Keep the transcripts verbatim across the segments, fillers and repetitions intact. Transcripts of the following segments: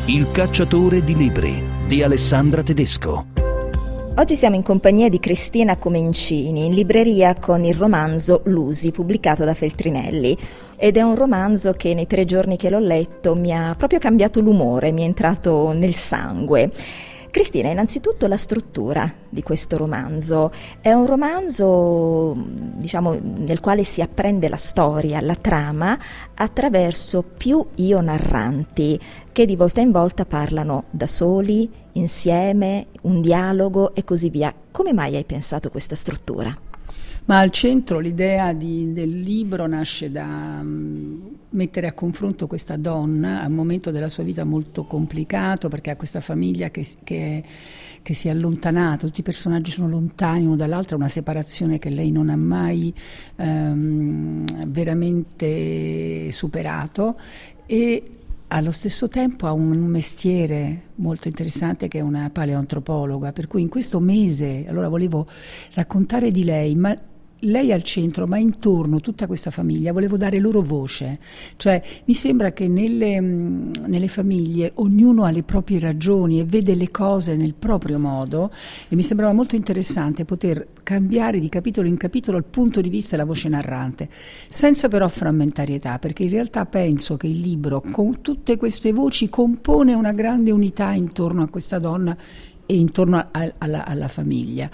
Il cacciatore di libri di Alessandra Tedesco. Oggi siamo in compagnia di Cristina Comencini, in libreria con il romanzo Lusi, pubblicato da Feltrinelli. Ed è un romanzo che nei tre giorni che l'ho letto mi ha proprio cambiato l'umore, mi è entrato nel sangue. Cristina, innanzitutto la struttura di questo romanzo. È un romanzo, diciamo, nel quale si apprende la storia, la trama, attraverso più io narranti che di volta in volta parlano da soli, insieme, un dialogo e così via. Come mai hai pensato questa struttura? Ma al centro l'idea di, del libro nasce da um, mettere a confronto questa donna a un momento della sua vita molto complicato, perché ha questa famiglia che, che, che si è allontanata, tutti i personaggi sono lontani uno dall'altro, una separazione che lei non ha mai um, veramente superato, e allo stesso tempo ha un mestiere molto interessante che è una paleoantropologa, per cui in questo mese allora volevo raccontare di lei, ma lei al centro, ma intorno tutta questa famiglia, volevo dare loro voce. Cioè mi sembra che nelle, nelle famiglie ognuno ha le proprie ragioni e vede le cose nel proprio modo, e mi sembrava molto interessante poter cambiare di capitolo in capitolo il punto di vista e la voce narrante, senza però frammentarietà, perché in realtà penso che il libro con tutte queste voci compone una grande unità intorno a questa donna e intorno a, a, alla, alla famiglia.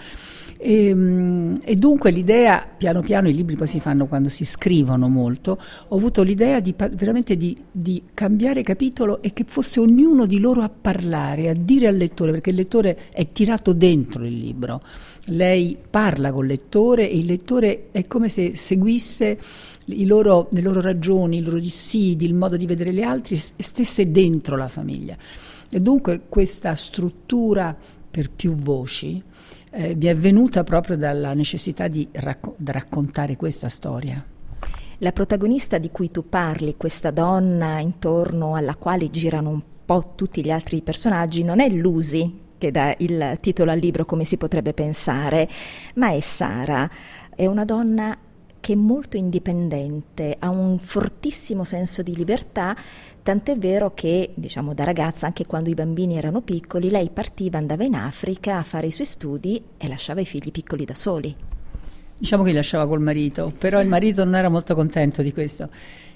E, e dunque l'idea, piano piano i libri poi si fanno quando si scrivono molto, ho avuto l'idea di veramente di, di cambiare capitolo e che fosse ognuno di loro a parlare, a dire al lettore, perché il lettore è tirato dentro il libro. Lei parla col lettore e il lettore è come se seguisse i loro, le loro ragioni, i loro dissidi, il modo di vedere gli altri e stesse dentro la famiglia. E dunque questa struttura per più voci eh, mi è venuta proprio dalla necessità di racco- raccontare questa storia. La protagonista di cui tu parli, questa donna intorno alla quale girano un po' tutti gli altri personaggi, non è Lusi, che dà il titolo al libro come si potrebbe pensare, ma è Sara. È una donna che è molto indipendente, ha un fortissimo senso di libertà, tant'è vero che, diciamo, da ragazza, anche quando i bambini erano piccoli, lei partiva, andava in Africa a fare i suoi studi e lasciava i figli piccoli da soli. Diciamo che li lasciava col marito, sì. Però il marito non era molto contento di questo.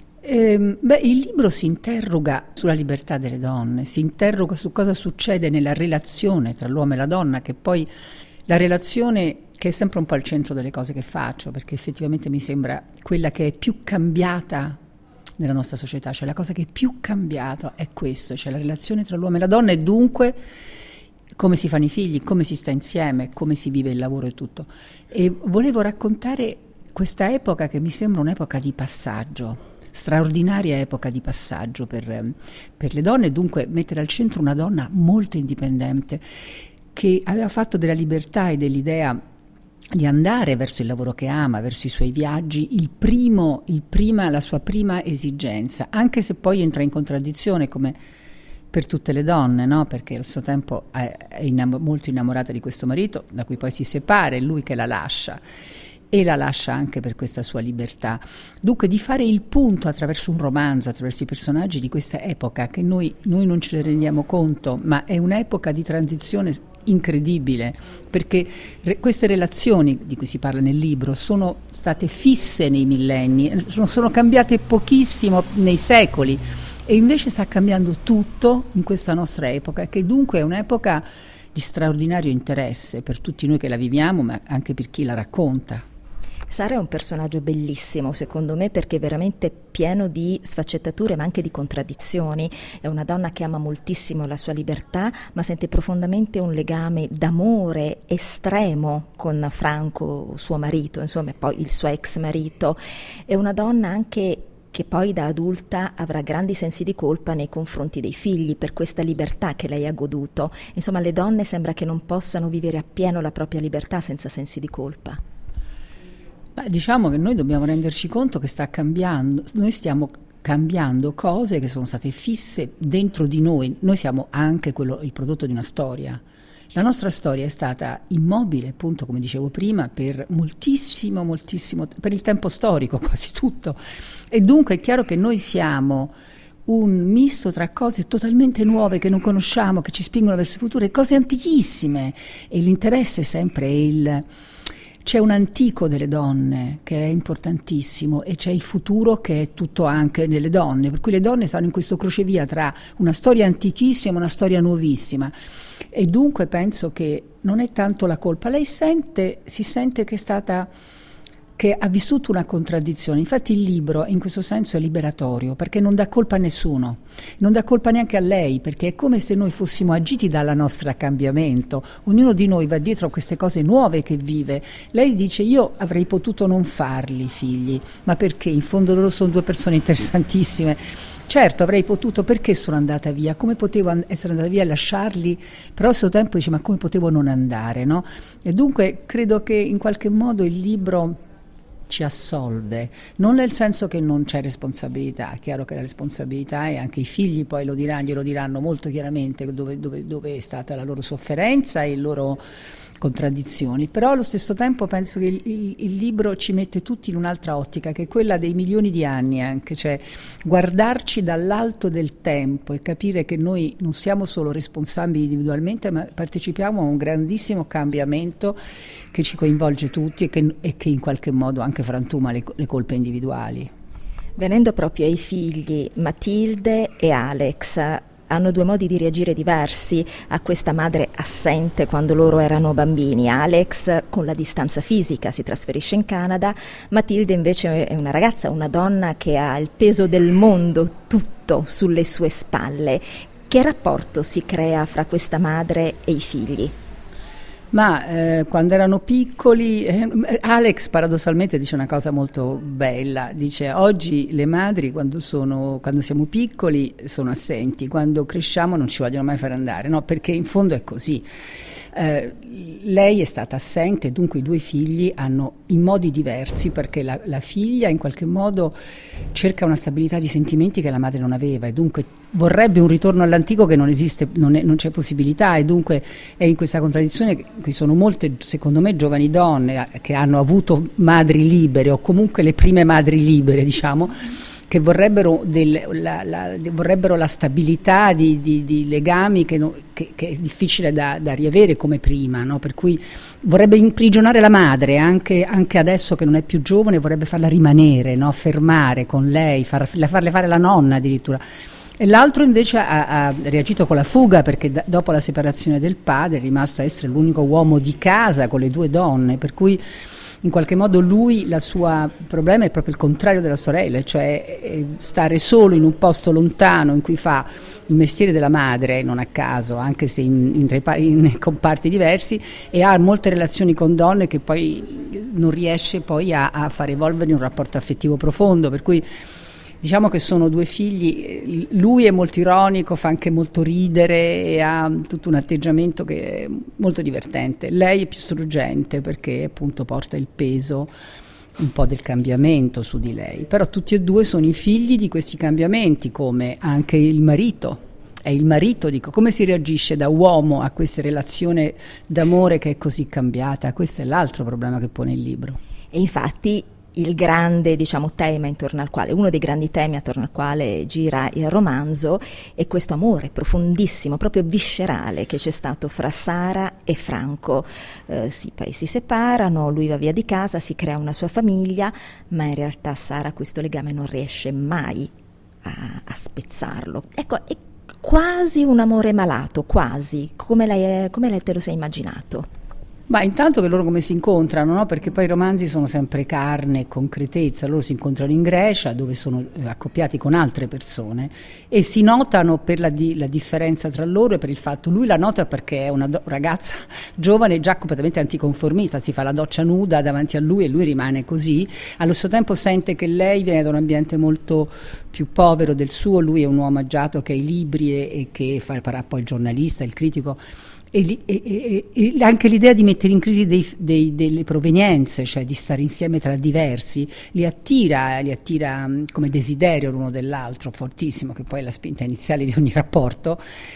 Ehm, beh, il libro si interroga sulla libertà delle donne, si interroga su cosa succede nella relazione tra l'uomo e la donna, che poi la relazione che è sempre un po' al centro delle cose che faccio, perché effettivamente mi sembra quella che è più cambiata nella nostra società, cioè la cosa che è più cambiata è questo, cioè la relazione tra l'uomo e la donna, e dunque come si fanno i figli, come si sta insieme, come si vive il lavoro e tutto. E volevo raccontare questa epoca che mi sembra un'epoca di passaggio, straordinaria epoca di passaggio per, per le donne, dunque mettere al centro una donna molto indipendente che aveva fatto della libertà e dell'idea di andare verso il lavoro che ama, verso i suoi viaggi, il primo, il prima, la sua prima esigenza, anche se poi entra in contraddizione come per tutte le donne, no? Perché al suo tempo è, è innam- molto innamorata di questo marito, da cui poi si separa, è lui che la lascia, e la lascia anche per questa sua libertà. Dunque di fare il punto attraverso un romanzo, attraverso i personaggi di questa epoca, che noi, noi non ce ne rendiamo conto, ma è un'epoca di transizione incredibile, perché re, queste relazioni di cui si parla nel libro sono state fisse nei millenni, sono, sono cambiate pochissimo nei secoli, e invece sta cambiando tutto in questa nostra epoca, che dunque è un'epoca di straordinario interesse per tutti noi che la viviamo, ma anche per chi la racconta. Sara è un personaggio bellissimo, secondo me, perché è veramente pieno di sfaccettature ma anche di contraddizioni. È una donna che ama moltissimo la sua libertà, ma sente profondamente un legame d'amore estremo con Franco, suo marito, insomma, poi il suo ex marito. È una donna anche che poi da adulta avrà grandi sensi di colpa nei confronti dei figli per questa libertà che lei ha goduto. Insomma, le donne sembra che non possano vivere appieno la propria libertà senza sensi di colpa. Beh, diciamo che noi dobbiamo renderci conto che sta cambiando, noi stiamo cambiando cose che sono state fisse dentro di noi. Noi siamo anche quello, il prodotto di una storia. La nostra storia è stata immobile, appunto, come dicevo prima, per moltissimo, moltissimo, per il tempo storico, quasi tutto. E dunque è chiaro che noi siamo un misto tra cose totalmente nuove che non conosciamo, che ci spingono verso il futuro, e cose antichissime, e l'interesse sempre è il... C'è un antico delle donne che è importantissimo e c'è il futuro che è tutto anche nelle donne, per cui le donne stanno in questo crocevia tra una storia antichissima e una storia nuovissima, e dunque penso che non è tanto la colpa. Lei sente, si sente che è stata... che ha vissuto una contraddizione. Infatti il libro in questo senso è liberatorio, perché non dà colpa a nessuno, non dà colpa neanche a lei, perché è come se noi fossimo agiti dalla nostra cambiamento. Ognuno di noi va dietro a queste cose nuove che vive. Lei dice: io avrei potuto non farli figli, ma perché? In fondo loro sono due persone interessantissime. Certo, avrei potuto, perché sono andata via? Come potevo essere andata via e lasciarli? Però al suo tempo dice: ma come potevo non andare, no? E dunque credo che in qualche modo il libro ci assolve, non nel senso che non c'è responsabilità. È chiaro che la responsabilità, e anche i figli poi lo diranno, glielo diranno molto chiaramente dove, dove, dove è stata la loro sofferenza e le loro contraddizioni, però allo stesso tempo penso che il, il, il libro ci mette tutti in un'altra ottica, che è quella dei milioni di anni anche, cioè guardarci dall'alto del tempo e capire che noi non siamo solo responsabili individualmente, ma partecipiamo a un grandissimo cambiamento che ci coinvolge tutti e che, e che in qualche modo anche frantuma le, le colpe individuali. Venendo proprio ai figli, Matilde e Alex hanno due modi di reagire diversi a questa madre assente quando loro erano bambini. Alex con la distanza fisica si trasferisce in Canada, Matilde invece è una ragazza, una donna che ha il peso del mondo tutto sulle sue spalle. Che rapporto si crea fra questa madre e i figli? Ma eh, quando erano piccoli, eh, Alex paradossalmente dice una cosa molto bella, dice: oggi le madri quando, sono, quando siamo piccoli sono assenti, quando cresciamo non ci vogliono mai far andare, no? Perché in fondo è così. Eh, lei è stata assente, dunque i due figli hanno in modi diversi, perché la, la figlia in qualche modo cerca una stabilità di sentimenti che la madre non aveva, e dunque vorrebbe un ritorno all'antico che non esiste, non, è, non c'è possibilità, e dunque è in questa contraddizione che qui sono molte, secondo me, giovani donne che hanno avuto madri libere, o comunque le prime madri libere, diciamo, che vorrebbero, del, la, la, vorrebbero la stabilità di, di, di legami che, no, che, che è difficile da, da riavere come prima, no? Per cui vorrebbe imprigionare la madre, anche, anche adesso che non è più giovane, vorrebbe farla rimanere, no? Fermare con lei, far, farle fare la nonna addirittura. E l'altro invece ha, ha reagito con la fuga, perché da, dopo la separazione del padre è rimasto a essere l'unico uomo di casa con le due donne, per cui in qualche modo lui, la sua problema è proprio il contrario della sorella, cioè stare solo in un posto lontano in cui fa il mestiere della madre, non a caso, anche se in, in, in comparti diversi, e ha molte relazioni con donne che poi non riesce poi a, a far evolvere un rapporto affettivo profondo, per cui diciamo che sono due figli. Lui è molto ironico, fa anche molto ridere e ha tutto un atteggiamento che è molto divertente. Lei è più struggente perché appunto porta il peso un po' del cambiamento su di lei, però tutti e due sono i figli di questi cambiamenti, come anche il marito. È il marito, dico, come si reagisce da uomo a questa relazione d'amore che è così cambiata? Questo è l'altro problema che pone il libro. E infatti il grande, diciamo, tema intorno al quale, uno dei grandi temi attorno al quale gira il romanzo è questo amore profondissimo, proprio viscerale, che c'è stato fra Sara e Franco. Eh, sì, poi si separano, lui va via di casa, si crea una sua famiglia, ma in realtà Sara questo legame non riesce mai a, a spezzarlo. Ecco, è quasi un amore malato, quasi, come lei, come lei te lo sei immaginato? Ma intanto che loro come si incontrano, no? Perché poi i romanzi sono sempre carne e concretezza. Loro si incontrano in Grecia, dove sono accoppiati con altre persone, e si notano per la, di, la differenza tra loro e per il fatto, lui la nota perché è una do- ragazza giovane già completamente anticonformista, si fa la doccia nuda davanti a lui e lui rimane così. Allo stesso tempo sente che lei viene da un ambiente molto più povero del suo, lui è un uomo agiato che ha i libri e, e che fa, farà poi il giornalista, il critico. E, e, e, e anche l'idea di mettere in crisi dei, dei, delle provenienze, cioè di stare insieme tra diversi, li attira, li attira come desiderio l'uno dell'altro fortissimo, che poi è la spinta iniziale di ogni rapporto.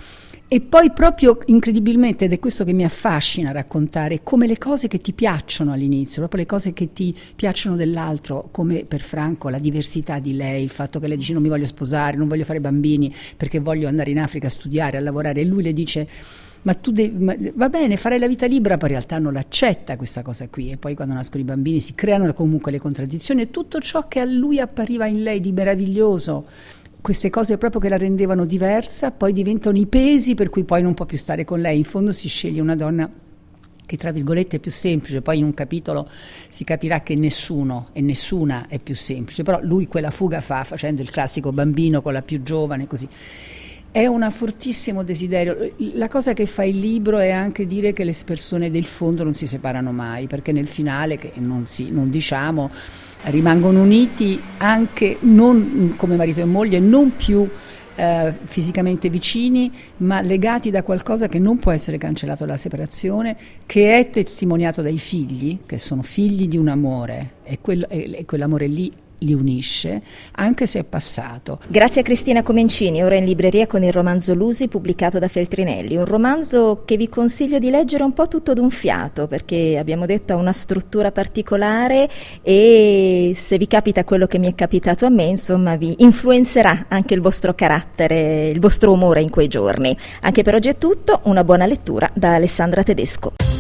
E poi proprio incredibilmente, ed è questo che mi affascina raccontare, come le cose che ti piacciono all'inizio, proprio le cose che ti piacciono dell'altro, come per Franco la diversità di lei, il fatto che lei dice non mi voglio sposare, non voglio fare bambini perché voglio andare in Africa a studiare, a lavorare, e lui le dice ma tu devi, ma, va bene, farai la vita libera, poi in realtà non l'accetta questa cosa qui, e poi quando nascono i bambini si creano comunque le contraddizioni, e tutto ciò che a lui appariva in lei di meraviglioso, queste cose proprio che la rendevano diversa, poi diventano i pesi per cui poi non può più stare con lei. In fondo si sceglie una donna che tra virgolette è più semplice, poi in un capitolo si capirà che nessuno e nessuna è più semplice, però lui quella fuga fa facendo il classico bambino con la più giovane, così. È un fortissimo desiderio. La cosa che fa il libro è anche dire che le persone del fondo non si separano mai, perché nel finale, che non, si, non diciamo, rimangono uniti anche non come marito e moglie, non più eh, fisicamente vicini, ma legati da qualcosa che non può essere cancellato dalla separazione, che è testimoniato dai figli, che sono figli di un amore, e, quello, e, e quell'amore lì li unisce, anche se è passato. Grazie a Cristina Comencini, ora in libreria con il romanzo Lusi pubblicato da Feltrinelli, un romanzo che vi consiglio di leggere un po' tutto d'un fiato, perché abbiamo detto ha una struttura particolare e se vi capita quello che mi è capitato a me, insomma, vi influenzerà anche il vostro carattere, il vostro umore in quei giorni. Anche per oggi è tutto, una buona lettura da Alessandra Tedesco.